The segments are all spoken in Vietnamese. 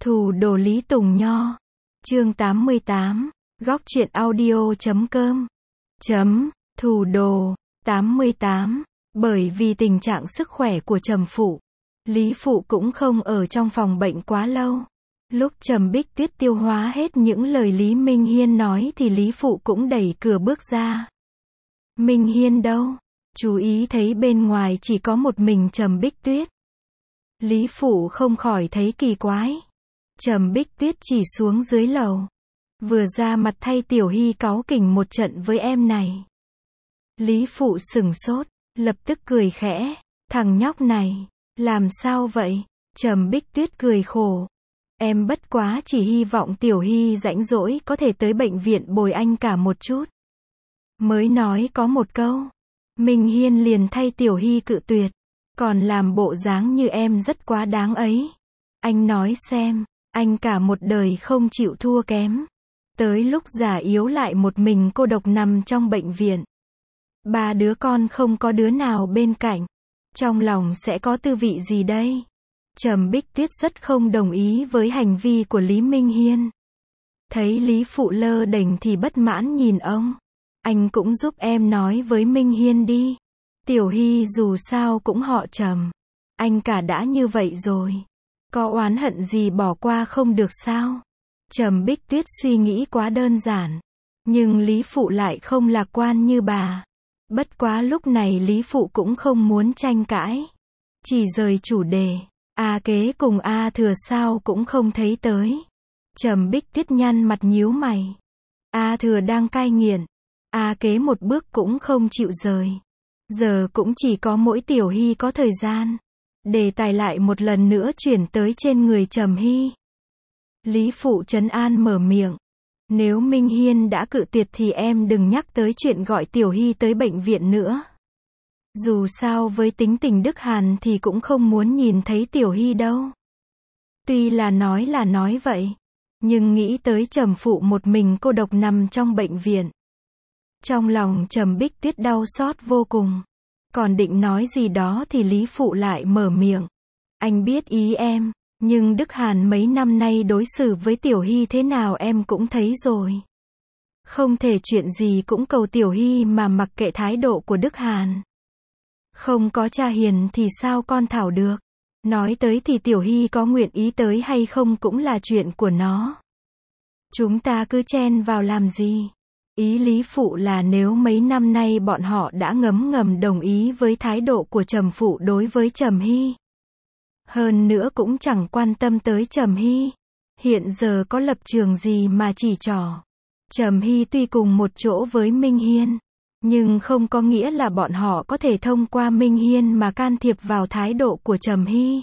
Thủ đồ Lý Tùng Nho. Chương 88. Góc truyện audio.com. Thủ đồ. 88. Bởi vì tình trạng sức khỏe của Trầm Phụ, Lý Phụ cũng không ở trong phòng bệnh quá lâu. Lúc Trầm Bích Tuyết tiêu hóa hết những lời Lý Minh Hiên nói thì Lý Phụ cũng đẩy cửa bước ra. Minh Hiên đâu? Chú ý thấy bên ngoài chỉ có một mình Trầm Bích Tuyết. Lý Phụ không khỏi thấy kỳ quái. Trầm Bích Tuyết chỉ xuống dưới lầu, vừa ra mặt thay Tiểu Hy cáu kỉnh một trận với em này. Lý Phụ sửng sốt, lập tức cười khẽ, thằng nhóc này, làm sao vậy? Trầm Bích Tuyết cười khổ. Em bất quá chỉ hy vọng Tiểu Hy rảnh rỗi có thể tới bệnh viện bồi anh cả một chút. Mới nói có một câu, Minh Hiên liền thay Tiểu Hy cự tuyệt, còn làm bộ dáng như em rất quá đáng ấy. Anh nói xem, anh cả một đời không chịu thua kém. Tới lúc già yếu lại một mình cô độc nằm trong bệnh viện. 3 đứa con không có đứa nào bên cạnh. Trong lòng sẽ có tư vị gì đây? Trầm Bích Tuyết rất không đồng ý với hành vi của Lý Minh Hiên. Thấy Lý Phụ lơ đễnh thì bất mãn nhìn ông. Anh cũng giúp em nói với Minh Hiên đi. Tiểu Hy dù sao cũng họ Trầm. Anh cả đã như vậy rồi. Có oán hận gì bỏ qua không được sao? Trầm Bích Tuyết suy nghĩ quá đơn giản. Nhưng Lý Phụ lại không lạc quan như bà. Bất quá lúc này Lý Phụ cũng không muốn tranh cãi. Chỉ rời chủ đề. A Kế cùng A Thừa sao cũng không thấy tới. Trầm Bích Tuyết nhăn mặt nhíu mày. A Thừa đang cai nghiện. A Kế một bước cũng không chịu rời. Giờ cũng chỉ có mỗi Tiểu Hy có thời gian. Đề tài lại một lần nữa chuyển tới trên người Trầm Hy. Lý Phụ trấn an mở miệng. Nếu Minh Hiên đã cự tuyệt thì em đừng nhắc tới chuyện gọi Tiểu Hy tới bệnh viện nữa. Dù sao với tính tình Đức Hàn thì cũng không muốn nhìn thấy Tiểu Hy đâu. Tuy là nói vậy, nhưng nghĩ tới Trầm Phụ một mình cô độc nằm trong bệnh viện. Trong lòng Trầm Bích Tuyết đau xót vô cùng. Còn định nói gì đó thì Lý Phụ lại mở miệng. Anh biết ý em, nhưng Đức Hàn mấy năm nay đối xử với Tiểu Hy thế nào em cũng thấy rồi. Không thể chuyện gì cũng cầu Tiểu Hy mà mặc kệ thái độ của Đức Hàn. Không có cha hiền thì sao con thảo được. Nói tới thì Tiểu Hy có nguyện ý tới hay không cũng là chuyện của nó. Chúng ta cứ chen vào làm gì? Ý Lý Phụ là nếu mấy năm nay bọn họ đã ngấm ngầm đồng ý với thái độ của Trầm Phụ đối với Trầm Hy. Hơn nữa cũng chẳng quan tâm tới Trầm Hy. Hiện giờ có lập trường gì mà chỉ trỏ. Trầm Hy tuy cùng một chỗ với Minh Hiên, nhưng không có nghĩa là bọn họ có thể thông qua Minh Hiên mà can thiệp vào thái độ của Trầm Hy.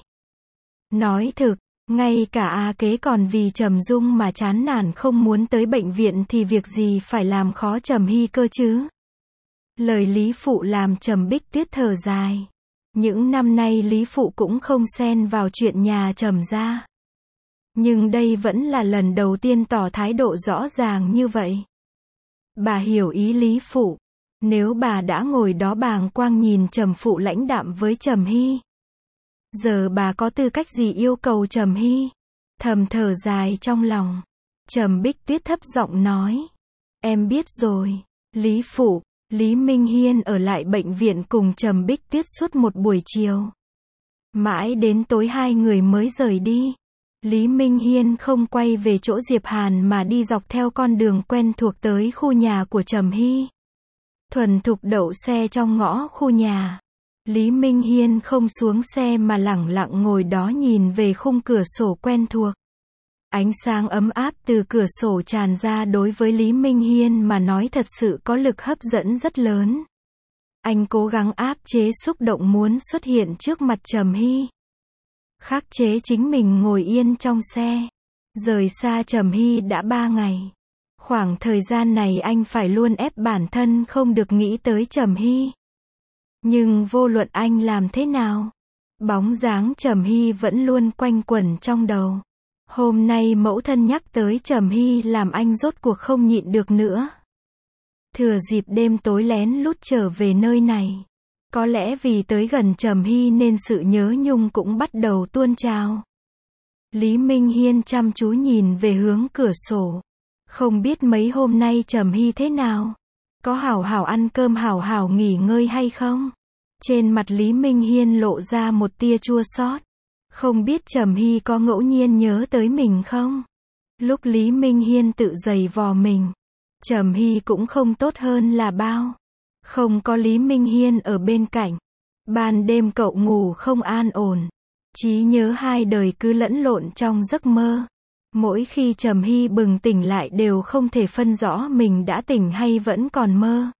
Nói thực, ngay cả A Kế còn vì Trầm Dung mà chán nản không muốn tới bệnh viện thì việc gì phải làm khó Trầm Hy cơ chứ? Lời Lý Phụ làm Trầm Bích Tuyết thở dài. Những năm nay Lý Phụ cũng không xen vào chuyện nhà Trầm gia. Nhưng đây vẫn là lần đầu tiên tỏ thái độ rõ ràng như vậy. Bà hiểu ý Lý Phụ. Nếu bà đã ngồi đó bàng quang nhìn Trầm Phụ lãnh đạm với Trầm Hy, giờ bà có tư cách gì yêu cầu Trầm Hy? Thầm thở dài trong lòng. Trầm Bích Tuyết thấp giọng nói. Em biết rồi. Lý Phụ, Lý Minh Hiên ở lại bệnh viện cùng Trầm Bích Tuyết suốt một buổi chiều. Mãi đến tối hai người mới rời đi. Lý Minh Hiên không quay về chỗ Diệp Hàn mà đi dọc theo con đường quen thuộc tới khu nhà của Trầm Hy. Thuần thục đậu xe trong ngõ khu nhà. Lý Minh Hiên không xuống xe mà lẳng lặng ngồi đó nhìn về khung cửa sổ quen thuộc. Ánh sáng ấm áp từ cửa sổ tràn ra đối với Lý Minh Hiên mà nói thật sự có lực hấp dẫn rất lớn. Anh cố gắng áp chế xúc động muốn xuất hiện trước mặt Trầm Hy. Khắc chế chính mình ngồi yên trong xe. Rời xa Trầm Hy đã 3 ngày. Khoảng thời gian này anh phải luôn ép bản thân không được nghĩ tới Trầm Hy. Nhưng vô luận anh làm thế nào, bóng dáng Trầm Hy vẫn luôn quanh quẩn trong đầu. Hôm nay mẫu thân nhắc tới Trầm Hy làm anh rốt cuộc không nhịn được nữa. Thừa dịp đêm tối lén lút trở về nơi này. Có lẽ vì tới gần Trầm Hy nên sự nhớ nhung cũng bắt đầu tuôn trào. Lý Minh Hiên chăm chú nhìn về hướng cửa sổ. Không biết mấy hôm nay Trầm Hy thế nào? Có hảo hảo ăn cơm hảo hảo nghỉ ngơi hay không? Trên mặt Lý Minh Hiên lộ ra một tia chua xót. Không biết Trầm Hy có ngẫu nhiên nhớ tới mình không? Lúc Lý Minh Hiên tự giày vò mình, Trầm Hy cũng không tốt hơn là bao. Không có Lý Minh Hiên ở bên cạnh, ban đêm cậu ngủ không an ổn. Trí nhớ hai đời cứ lẫn lộn trong giấc mơ. Mỗi khi Trầm Hy bừng tỉnh lại đều không thể phân rõ mình đã tỉnh hay vẫn còn mơ.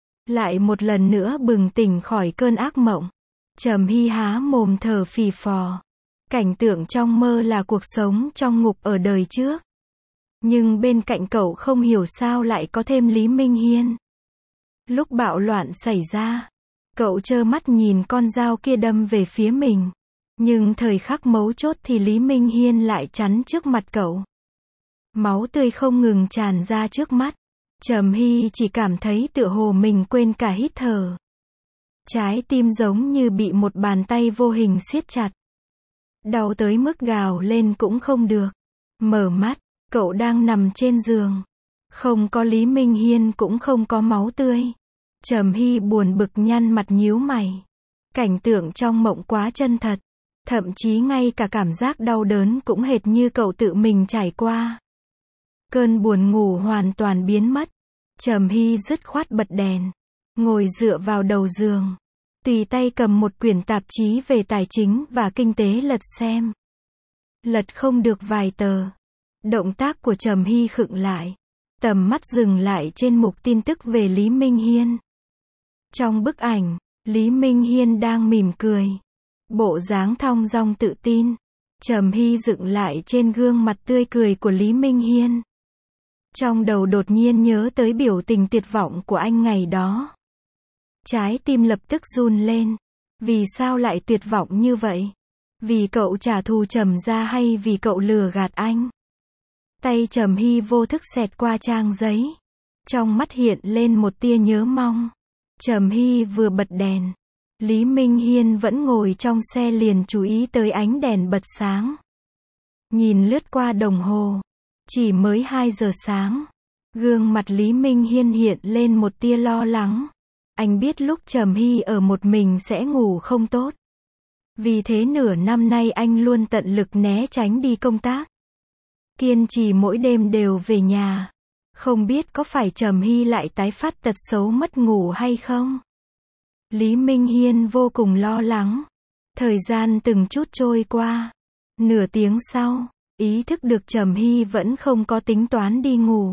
Lại một lần nữa bừng tỉnh khỏi cơn ác mộng, Trầm Hy há mồm thở phì phò. Cảnh tượng trong mơ là cuộc sống trong ngục ở đời trước. Nhưng bên cạnh cậu không hiểu sao lại có thêm Lý Minh Hiên. Lúc bạo loạn xảy ra, cậu trơ mắt nhìn con dao kia đâm về phía mình. Nhưng thời khắc mấu chốt thì Lý Minh Hiên lại chắn trước mặt cậu. Máu tươi không ngừng tràn ra trước mắt. Trầm Hy chỉ cảm thấy tựa hồ mình quên cả hít thở. Trái tim giống như bị một bàn tay vô hình siết chặt. Đau tới mức gào lên cũng không được. Mở mắt, cậu đang nằm trên giường. Không có Lý Minh Hiên cũng không có máu tươi. Trầm Hy buồn bực nhăn mặt nhíu mày. Cảnh tượng trong mộng quá chân thật. Thậm chí ngay cả cảm giác đau đớn cũng hệt như cậu tự mình trải qua. Cơn buồn ngủ hoàn toàn biến mất. Trầm Hy dứt khoát bật đèn, ngồi dựa vào đầu giường, tùy tay cầm một quyển tạp chí về tài chính và kinh tế lật xem. Lật không được vài tờ, động tác của Trầm Hy khựng lại. Tầm mắt dừng lại trên mục tin tức về Lý Minh Hiên. Trong bức ảnh, Lý Minh Hiên đang mỉm cười, bộ dáng thong dong tự tin. Trầm Hy dựng lại trên gương mặt tươi cười của Lý Minh Hiên. Trong đầu đột nhiên nhớ tới biểu tình tuyệt vọng của anh ngày đó. Trái tim lập tức run lên. Vì sao lại tuyệt vọng như vậy? Vì cậu trả thù Trầm gia hay vì cậu lừa gạt anh? Tay Trầm Hy vô thức xẹt qua trang giấy. Trong mắt hiện lên một tia nhớ mong. Trầm Hy vừa bật đèn, Lý Minh Hiên vẫn ngồi trong xe liền chú ý tới ánh đèn bật sáng. Nhìn lướt qua đồng hồ, chỉ mới 2 giờ sáng. Gương mặt Lý Minh Hiên hiện lên một tia lo lắng. Anh biết lúc Trầm Hy ở một mình sẽ ngủ không tốt. Vì thế nửa năm nay anh luôn tận lực né tránh đi công tác. Kiên trì mỗi đêm đều về nhà. Không biết có phải Trầm Hy lại tái phát tật xấu mất ngủ hay không? Lý Minh Hiên vô cùng lo lắng. Thời gian từng chút trôi qua. Nửa tiếng sau, ý thức được Trầm Hy vẫn không có tính toán đi ngủ.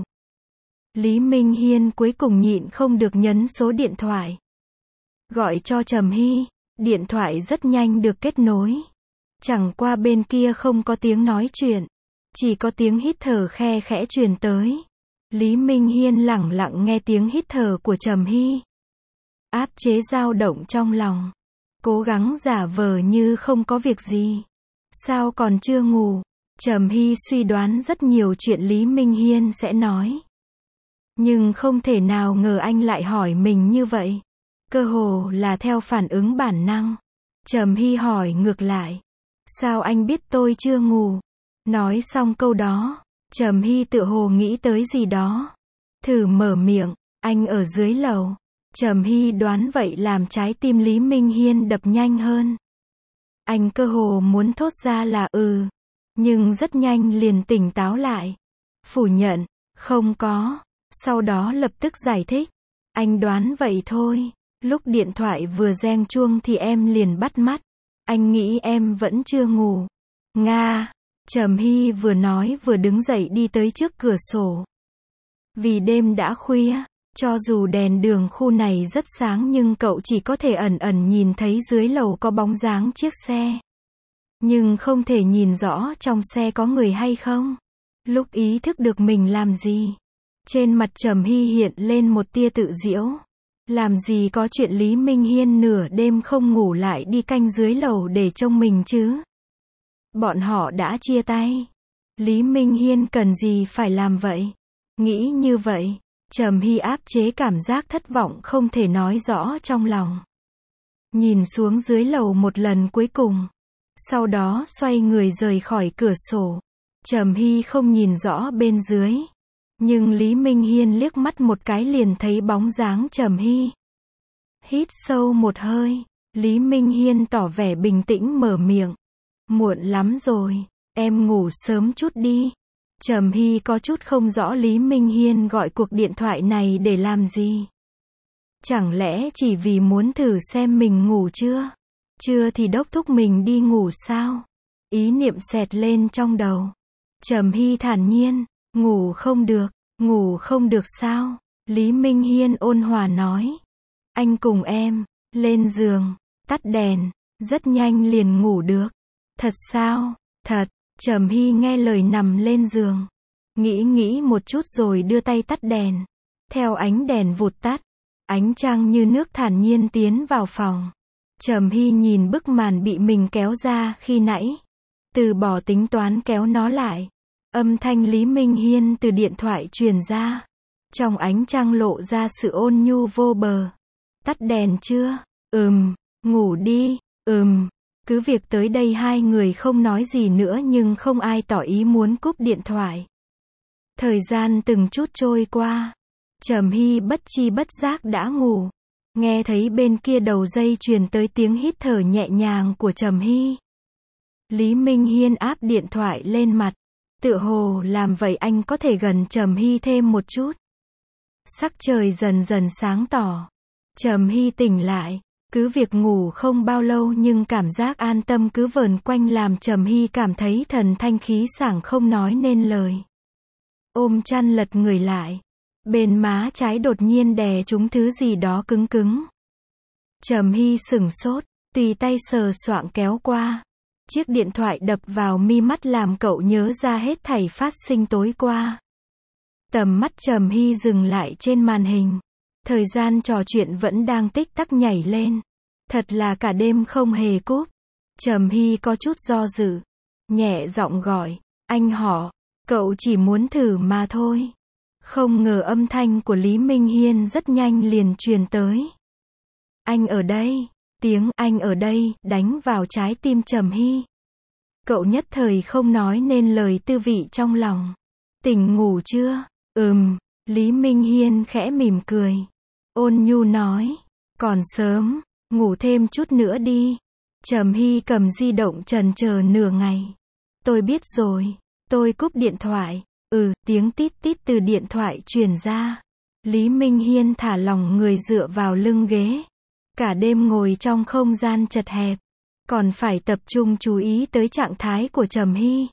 Lý Minh Hiên cuối cùng nhịn không được nhấn số điện thoại. Gọi cho Trầm Hy, điện thoại rất nhanh được kết nối. Chẳng qua bên kia không có tiếng nói chuyện, chỉ có tiếng hít thở khe khẽ truyền tới. Lý Minh Hiên lẳng lặng nghe tiếng hít thở của Trầm Hy. Áp chế dao động trong lòng, cố gắng giả vờ như không có việc gì. Sao còn chưa ngủ? Trầm Hy suy đoán rất nhiều chuyện Lý Minh Hiên sẽ nói. Nhưng không thể nào ngờ anh lại hỏi mình như vậy. Cơ hồ là theo phản ứng bản năng. Trầm Hy hỏi ngược lại. Sao anh biết tôi chưa ngủ? Nói xong câu đó, Trầm Hy tựa hồ nghĩ tới gì đó. Thử mở miệng, anh ở dưới lầu. Trầm Hy đoán vậy làm trái tim Lý Minh Hiên đập nhanh hơn. Anh cơ hồ muốn thốt ra là nhưng rất nhanh liền tỉnh táo lại. Phủ nhận, không có. Sau đó lập tức giải thích. Anh đoán vậy thôi. Lúc điện thoại vừa reng chuông thì em liền bắt mắt. Anh nghĩ em vẫn chưa ngủ. Nga. Trầm Hy vừa nói vừa đứng dậy đi tới trước cửa sổ. Vì đêm đã khuya, cho dù đèn đường khu này rất sáng nhưng cậu chỉ có thể ẩn ẩn nhìn thấy dưới lầu có bóng dáng chiếc xe. Nhưng không thể nhìn rõ trong xe có người hay không. Lúc ý thức được mình làm gì, trên mặt Trầm Hy hiện lên một tia tự giễu. Làm gì có chuyện Lý Minh Hiên nửa đêm không ngủ lại đi canh dưới lầu để trông mình chứ? Bọn họ đã chia tay. Lý Minh Hiên cần gì phải làm vậy? Nghĩ như vậy, Trầm Hy áp chế cảm giác thất vọng không thể nói rõ trong lòng. Nhìn xuống dưới lầu một lần cuối cùng. Sau đó xoay người rời khỏi cửa sổ. Trầm Hy không nhìn rõ bên dưới. Nhưng Lý Minh Hiên liếc mắt một cái liền thấy bóng dáng Trầm Hy. Hít sâu một hơi, Lý Minh Hiên tỏ vẻ bình tĩnh mở miệng. Muộn lắm rồi, em ngủ sớm chút đi. Trầm Hy có chút không rõ Lý Minh Hiên gọi cuộc điện thoại này để làm gì. Chẳng lẽ chỉ vì muốn thử xem mình ngủ chưa? Chưa thì đốc thúc mình đi ngủ sao? Ý niệm xẹt lên trong đầu. Trầm Hy thản nhiên, ngủ không được sao? Lý Minh Hiên ôn hòa nói. Anh cùng em, lên giường, tắt đèn, rất nhanh liền ngủ được. Thật sao? Thật. Trầm Hy nghe lời nằm lên giường. Nghĩ một chút rồi đưa tay tắt đèn. Theo ánh đèn vụt tắt, ánh trăng như nước thản nhiên tiến vào phòng. Trầm Hy nhìn bức màn bị mình kéo ra khi nãy. Từ bỏ tính toán kéo nó lại. Âm thanh Lý Minh Hiên từ điện thoại truyền ra. Trong ánh trăng lộ ra sự ôn nhu vô bờ. Tắt đèn chưa? Ngủ đi. Cứ việc tới đây hai người không nói gì nữa nhưng không ai tỏ ý muốn cúp điện thoại. Thời gian từng chút trôi qua. Trầm Hy bất chi bất giác đã ngủ. Nghe thấy bên kia đầu dây truyền tới tiếng hít thở nhẹ nhàng của Trầm Hy. Lý Minh Hiên áp điện thoại lên mặt. Tựa hồ làm vậy anh có thể gần Trầm Hy thêm một chút. Sắc trời dần dần sáng tỏ. Trầm Hy tỉnh lại. Cứ việc ngủ không bao lâu nhưng cảm giác an tâm cứ vờn quanh làm Trầm Hy cảm thấy thần thanh khí sảng không nói nên lời. Ôm chăn lật người lại. Bên má trái đột nhiên đè trúng thứ gì đó cứng cứng. Trầm Hy sửng sốt, tùy tay sờ soạng kéo qua. Chiếc điện thoại đập vào mi mắt làm cậu nhớ ra hết thảy phát sinh tối qua. Tầm mắt Trầm Hy dừng lại trên màn hình. Thời gian trò chuyện vẫn đang tích tắc nhảy lên. Thật là cả đêm không hề cúp. Trầm Hy có chút do dự. Nhẹ giọng gọi, anh họ, cậu chỉ muốn thử mà thôi. Không ngờ âm thanh của Lý Minh Hiên rất nhanh liền truyền tới. Anh ở đây. Tiếng anh ở đây đánh vào trái tim Trầm Hy. Cậu nhất thời không nói nên lời tư vị trong lòng. Tỉnh ngủ chưa? Lý Minh Hiên khẽ mỉm cười. Ôn nhu nói. Còn sớm, ngủ thêm chút nữa đi. Trầm Hy cầm di động chần chờ nửa ngày. Tôi biết rồi. Tôi cúp điện thoại. Tiếng tít tít từ điện thoại truyền ra. Lý Minh Hiên thả lỏng người dựa vào lưng ghế. Cả đêm ngồi trong không gian chật hẹp. Còn phải tập trung chú ý tới trạng thái của Trầm Hy.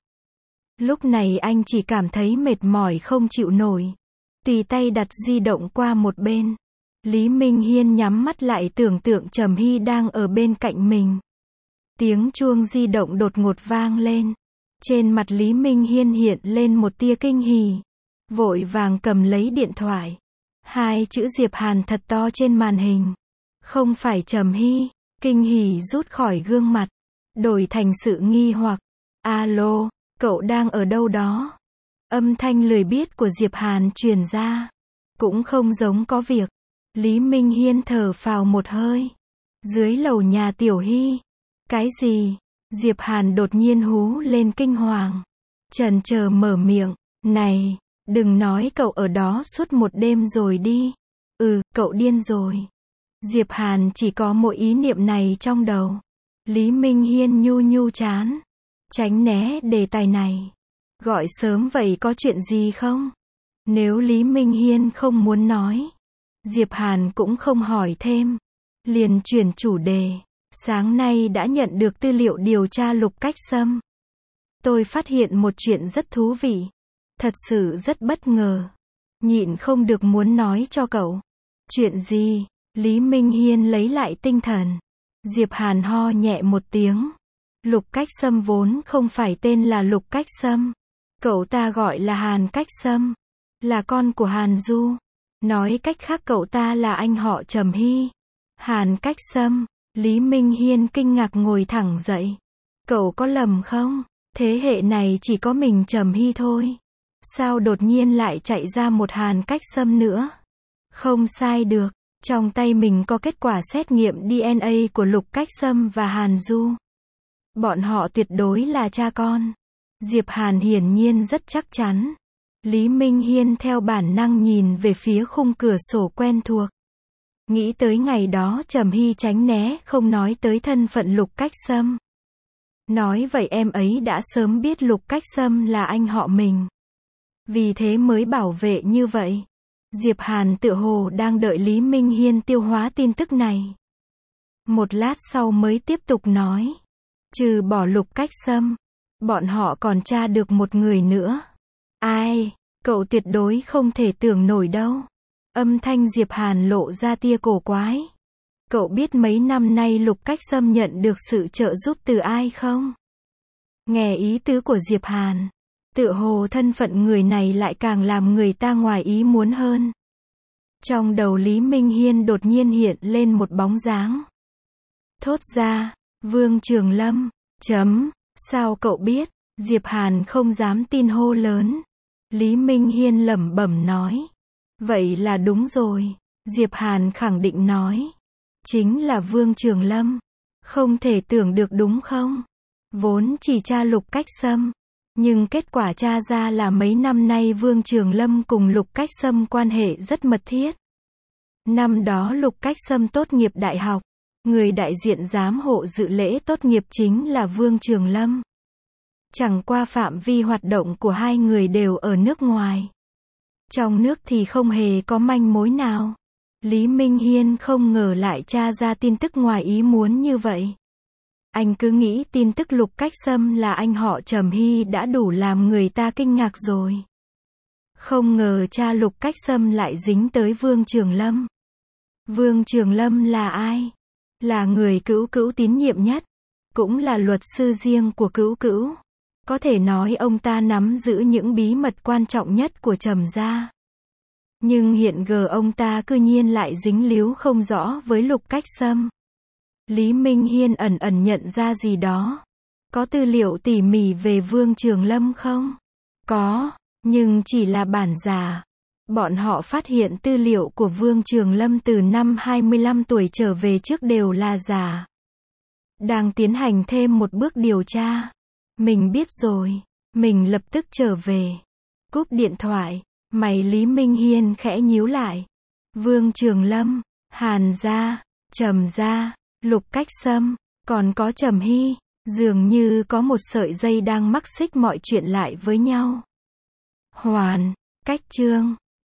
Lúc này anh chỉ cảm thấy mệt mỏi không chịu nổi. Tùy tay đặt di động qua một bên. Lý Minh Hiên nhắm mắt lại tưởng tượng Trầm Hy đang ở bên cạnh mình. Tiếng chuông di động đột ngột vang lên. Trên mặt Lý Minh Hiên hiện lên một tia kinh hỉ. Vội vàng cầm lấy điện thoại. Hai chữ Diệp Hàn thật to trên màn hình. Không phải Trầm Hy. Kinh hỉ rút khỏi gương mặt. Đổi thành sự nghi hoặc. Alo, cậu đang ở đâu đó? Âm thanh lười biếc của Diệp Hàn truyền ra. Cũng không giống có việc. Lý Minh Hiên thở phào một hơi. Dưới lầu nhà Tiểu Hy. Cái gì? Diệp Hàn đột nhiên hú lên kinh hoàng. Chần chờ mở miệng. Này, đừng nói cậu ở đó suốt một đêm rồi đi. Cậu điên rồi. Diệp Hàn chỉ có một ý niệm này trong đầu. Lý Minh Hiên nhu chán. Tránh né đề tài này. Gọi sớm vậy có chuyện gì không? Nếu Lý Minh Hiên không muốn nói. Diệp Hàn cũng không hỏi thêm. Liền chuyển chủ đề. Sáng nay đã nhận được tư liệu điều tra Lục Cách Sâm. Tôi phát hiện một chuyện rất thú vị. Thật sự rất bất ngờ. Nhịn không được muốn nói cho cậu. Chuyện gì? Lý Minh Hiên lấy lại tinh thần. Diệp Hàn ho nhẹ một tiếng. Lục Cách Sâm vốn không phải tên là Lục Cách Sâm. Cậu ta gọi là Hàn Cách Sâm. Là con của Hàn Du. Nói cách khác cậu ta là anh họ Trầm Hy. Hàn Cách Sâm. Lý Minh Hiên kinh ngạc ngồi thẳng dậy. Cậu có lầm không? Thế hệ này chỉ có mình Trầm Hy thôi. Sao đột nhiên lại chạy ra một Hàn Cách Sâm nữa? Không sai được. Trong tay mình có kết quả xét nghiệm DNA của Lục Cách Sâm và Hàn Du. Bọn họ tuyệt đối là cha con. Diệp Hàn hiển nhiên rất chắc chắn. Lý Minh Hiên theo bản năng nhìn về phía khung cửa sổ quen thuộc. Nghĩ tới ngày đó Trầm Hy tránh né không nói tới thân phận Lục Cách Sâm. Nói vậy em ấy đã sớm biết Lục Cách Sâm là anh họ mình. Vì thế mới bảo vệ như vậy. Diệp Hàn tựa hồ đang đợi Lý Minh Hiên tiêu hóa tin tức này. Một lát sau mới tiếp tục nói. Trừ bỏ Lục Cách Sâm, bọn họ còn tra được một người nữa. Ai? Cậu tuyệt đối không thể tưởng nổi đâu. Âm thanh Diệp Hàn lộ ra tia cổ quái. Cậu biết mấy năm nay Lục Cách Sâm nhận được sự trợ giúp từ ai không? Nghe ý tứ của Diệp Hàn, tựa hồ thân phận người này lại càng làm người ta ngoài ý muốn hơn. Trong đầu Lý Minh Hiên đột nhiên hiện lên một bóng dáng. Thốt ra, Vương Trường Lâm, sao cậu biết? Diệp Hàn không dám tin hô lớn. Lý Minh Hiên lẩm bẩm nói. Vậy là đúng rồi. Diệp Hàn khẳng định nói. Chính là Vương Trường Lâm. Không thể tưởng được đúng không? Vốn chỉ tra Lục Cách Sâm. Nhưng kết quả tra ra là mấy năm nay Vương Trường Lâm cùng Lục Cách Sâm quan hệ rất mật thiết. Năm đó Lục Cách Sâm tốt nghiệp đại học. Người đại diện giám hộ dự lễ tốt nghiệp chính là Vương Trường Lâm. Chẳng qua phạm vi hoạt động của hai người đều ở nước ngoài. Trong nước thì không hề có manh mối nào. Lý Minh Hiên không ngờ lại tra ra tin tức ngoài ý muốn như vậy. Anh cứ nghĩ tin tức Lục Cách Sâm là anh họ Trầm Hy đã đủ làm người ta kinh ngạc rồi. Không ngờ cha Lục Cách Sâm lại dính tới Vương Trường Lâm. Vương Trường Lâm là ai? Là người Cữu Cữu tín nhiệm nhất. Cũng là luật sư riêng của Cữu Cữu. Có thể nói ông ta nắm giữ những bí mật quan trọng nhất của Trầm gia. Nhưng hiện giờ ông ta cư nhiên lại dính líu không rõ với Lục Cách Sâm. Lý Minh Hiên ẩn ẩn nhận ra gì đó. Có tư liệu tỉ mỉ về Vương Trường Lâm không? Có, nhưng chỉ là bản giả. Bọn họ phát hiện tư liệu của Vương Trường Lâm từ năm 25 tuổi trở về trước đều là giả. Đang tiến hành thêm một bước điều tra. Mình biết rồi. Mình lập tức trở về. Cúp điện thoại. Mày Lý Minh Hiên khẽ nhíu lại. Vương Trường Lâm, Hàn gia, Trầm gia, Lục Cách Sâm, còn có Trầm Hy. Dường như có một sợi dây đang mắc xích mọi chuyện lại với nhau. Hoàn, Cách Chương